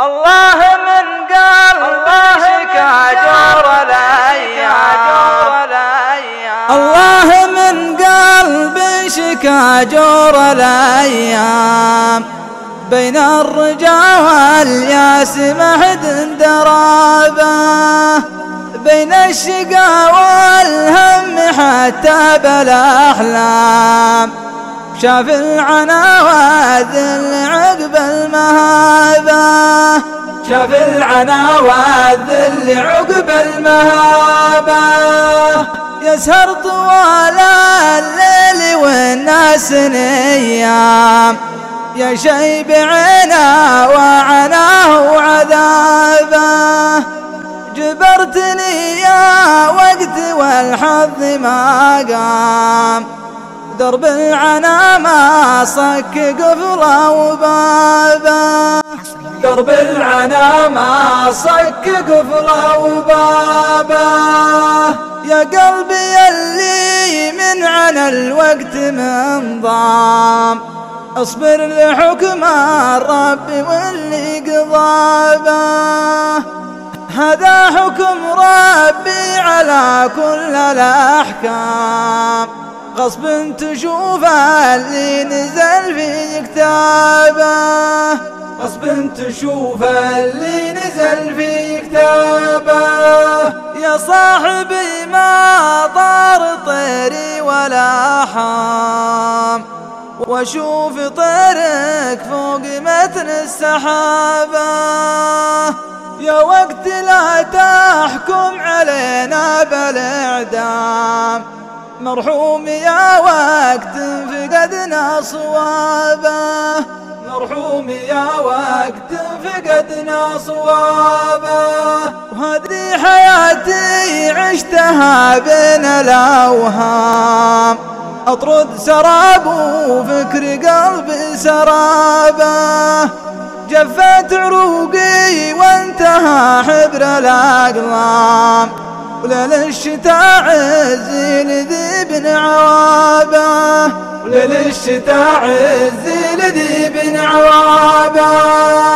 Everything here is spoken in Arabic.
الله من قلبه شكا جور الأيام، الله من قلبه شكا جور الأيام، بين الرجا والياس محد درابه، بين الشقا والهم حتى بالأحلام، شاف العنا والذل عقب المهابة، شاف العنا والذل عقب المهابة، يسهر طوال الليل والناس نيام، يا شيب عنا وعناه وعذابه، جبرتني يا وقت والحظ ما قام، درب العنا ما صك قفله وبابه، درب العنا ما صك قفله وبابه، يا قلبي اللي من عنا الوقت منضام، اصبر لحكم الرب واللي قضابه، هذا حكم ربي على كل الأحكام، غصب تشوف اللي نزل في كتابه، غصب تشوف اللي نزل في كتابه، يا صاحبي ما طار طيري ولا حام، واشوف طيرك فوق متن السحابة، يا وقت لا تحكم علينا بالاعدام، مرحوم يا وقت فقدنا صوابه، مرحوم يا وقت فقدنا صوابه، وهذه حياتي عشتها بين الأوهام، أطرد سراب وفكر قلبي سرابه، جفت عروقي وانتهى حبر الأقلام، وليل الشتاء عزي لذيب عوابه، وليل الشتاء عزي لذيب عوابه.